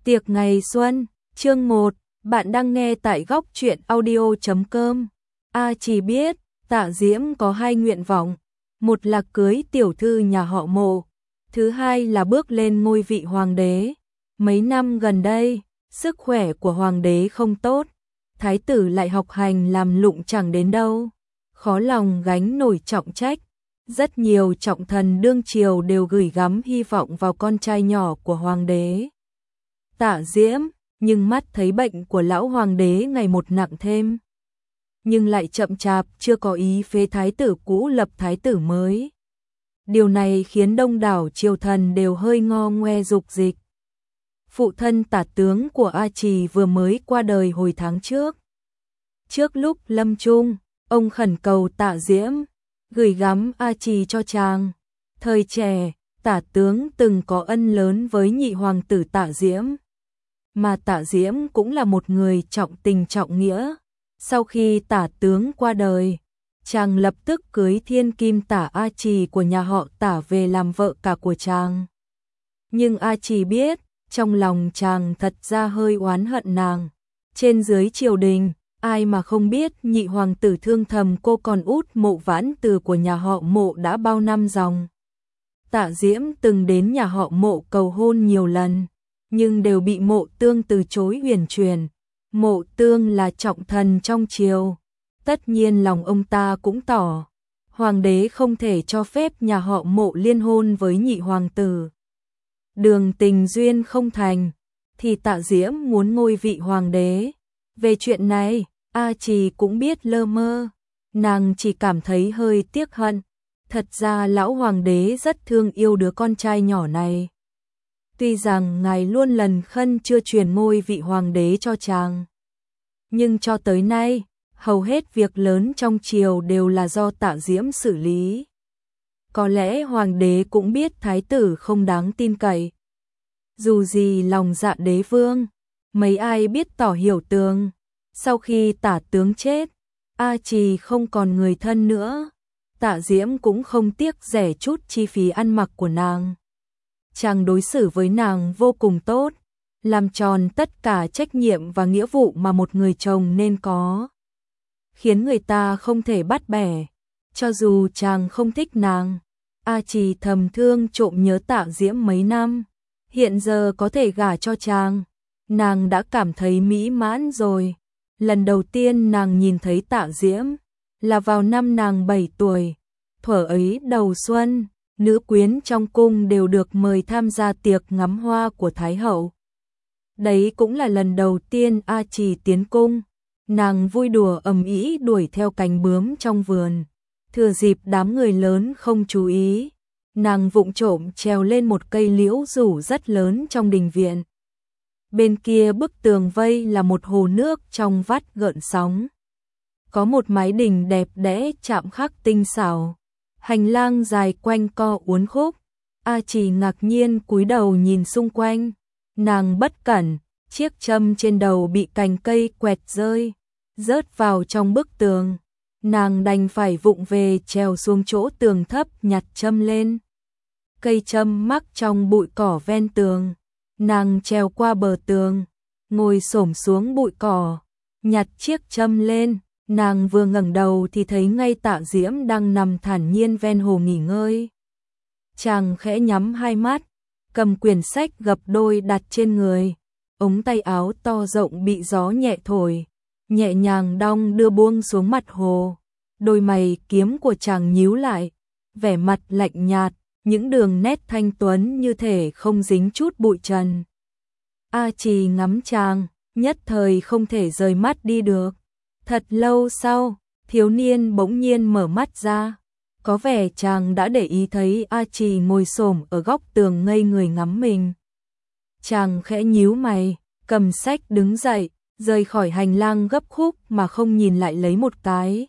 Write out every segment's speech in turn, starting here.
Tiệc ngày xuân, chương 1, bạn đang nghe tại góc truyện audio.com. Chỉ biết, Tạ Diễm có hai nguyện vọng, một là cưới tiểu thư nhà họ Mộ, thứ hai là bước lên ngôi vị hoàng đế. Mấy năm gần đây, sức khỏe của hoàng đế không tốt, thái tử lại học hành làm lụng chẳng đến đâu, khó lòng gánh nổi trọng trách. Rất nhiều trọng thần đương triều đều gửi gắm hy vọng vào con trai nhỏ của hoàng đế Tạ Diễm, nhưng mắt thấy bệnh của lão hoàng đế ngày một nặng thêm, nhưng lại chậm chạp chưa có ý phế thái tử cũ lập thái tử mới. Điều này khiến đông đảo triều thần đều hơi ngo ngoe dục dịch. Phụ thân Tả tướng của A Trì vừa mới qua đời hồi tháng trước. Trước lúc lâm chung, ông khẩn cầu Tạ Diễm gửi gắm A Trì cho chàng. Thời trẻ, Tả tướng từng có ân lớn với nhị hoàng tử Tạ Diễm, mà Tạ Diễm cũng là một người trọng tình trọng nghĩa. Sau khi Tả tướng qua đời, chàng lập tức cưới thiên kim Tả A Trì của nhà họ Tả về làm vợ cả của chàng. Nhưng A Trì biết, trong lòng chàng thật ra hơi oán hận nàng. Trên dưới triều đình, ai mà không biết nhị hoàng tử thương thầm cô con út Mộ Vãn Từ của nhà họ Mộ đã bao năm dòng. Tạ Diễm từng đến nhà họ Mộ cầu hôn nhiều lần, nhưng đều bị Mộ Tương từ chối uyển chuyển. Mộ Tương là trọng thần trong triều, tất nhiên lòng ông ta cũng tỏ, hoàng đế không thể cho phép nhà họ Mộ liên hôn với nhị hoàng tử. Đường tình duyên không thành, thì Tạ Diễm muốn ngôi vị hoàng đế. Về chuyện này, A Trì cũng biết lơ mơ, nàng chỉ cảm thấy hơi tiếc hận. Thật ra lão hoàng đế rất thương yêu đứa con trai nhỏ này. Tuy rằng ngài luôn lần khân chưa truyền ngôi vị hoàng đế cho chàng, nhưng cho tới nay, hầu hết việc lớn trong triều đều là do Tạ Diễm xử lý. Có lẽ hoàng đế cũng biết thái tử không đáng tin cậy. Dù gì lòng dạ đế vương, mấy ai biết tỏ hiểu tường. Sau khi Tả tướng chết, A Trì không còn người thân nữa. Tạ Diễm cũng không tiếc rẻ chút chi phí ăn mặc của nàng. Chàng đối xử với nàng vô cùng tốt, làm tròn tất cả trách nhiệm và nghĩa vụ mà một người chồng nên có, khiến người ta không thể bắt bẻ. Cho dù chàng không thích nàng, A Trì thầm thương trộm nhớ Tạ Diễm mấy năm. Hiện giờ có thể gả cho chàng, nàng đã cảm thấy mỹ mãn rồi. Lần đầu tiên nàng nhìn thấy Tạ Diễm là vào năm nàng 7 tuổi. Thuở ấy đầu xuân, nữ quyến trong cung đều được mời tham gia tiệc ngắm hoa của Thái hậu. Đấy cũng là lần đầu tiên A Trì tiến cung. Nàng vui đùa ầm ĩ đuổi theo cánh bướm trong vườn. Thừa dịp đám người lớn không chú ý, nàng vụng trộm trèo lên một cây liễu rủ rất lớn trong đình viện. Bên kia bức tường vây là một hồ nước trong vắt gợn sóng. Có một mái đình đẹp đẽ chạm khắc tinh xảo. Hành lang dài quanh co uốn khúc. A Trì ngạc nhiên cúi đầu nhìn xung quanh. Nàng bất cẩn, chiếc châm trên đầu bị cành cây quẹt rơi, rớt vào trong bức tường. Nàng đành phải vụng về trèo xuống chỗ tường thấp nhặt châm lên. Cây châm mắc trong bụi cỏ ven tường. Nàng trèo qua bờ tường, ngồi xổm xuống bụi cỏ, nhặt chiếc châm lên. Nàng vừa ngẩng đầu thì thấy ngay Tạ Diễm đang nằm thản nhiên ven hồ nghỉ ngơi. Chàng khẽ nhắm hai mắt, cầm quyển sách gập đôi đặt trên người. Ống tay áo to rộng bị gió nhẹ thổi, nhẹ nhàng đong đưa buông xuống mặt hồ. Đôi mày kiếm của chàng nhíu lại, vẻ mặt lạnh nhạt, những đường nét thanh tuấn như thể không dính chút bụi trần. A Trì ngắm chàng, nhất thời không thể rời mắt đi được. Thật lâu sau, thiếu niên bỗng nhiên mở mắt ra. Có vẻ chàng đã để ý thấy A Trì ngồi xổm ở góc tường ngây người ngắm mình. Chàng khẽ nhíu mày, cầm sách đứng dậy, rời khỏi hành lang gấp khúc mà không nhìn lại lấy một cái.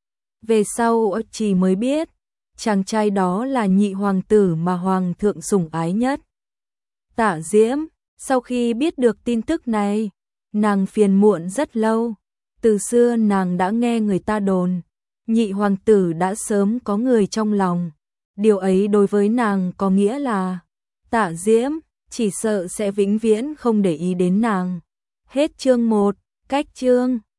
Về sau A Trì mới biết, chàng trai đó là nhị hoàng tử mà hoàng thượng sủng ái nhất. Tạ Diễm, sau khi biết được tin tức này, nàng phiền muộn rất lâu. Từ xưa nàng đã nghe người ta đồn, nhị hoàng tử đã sớm có người trong lòng. Điều ấy đối với nàng có nghĩa là Tạ Diễm chỉ sợ sẽ vĩnh viễn không để ý đến nàng. Hết chương 1, cách chương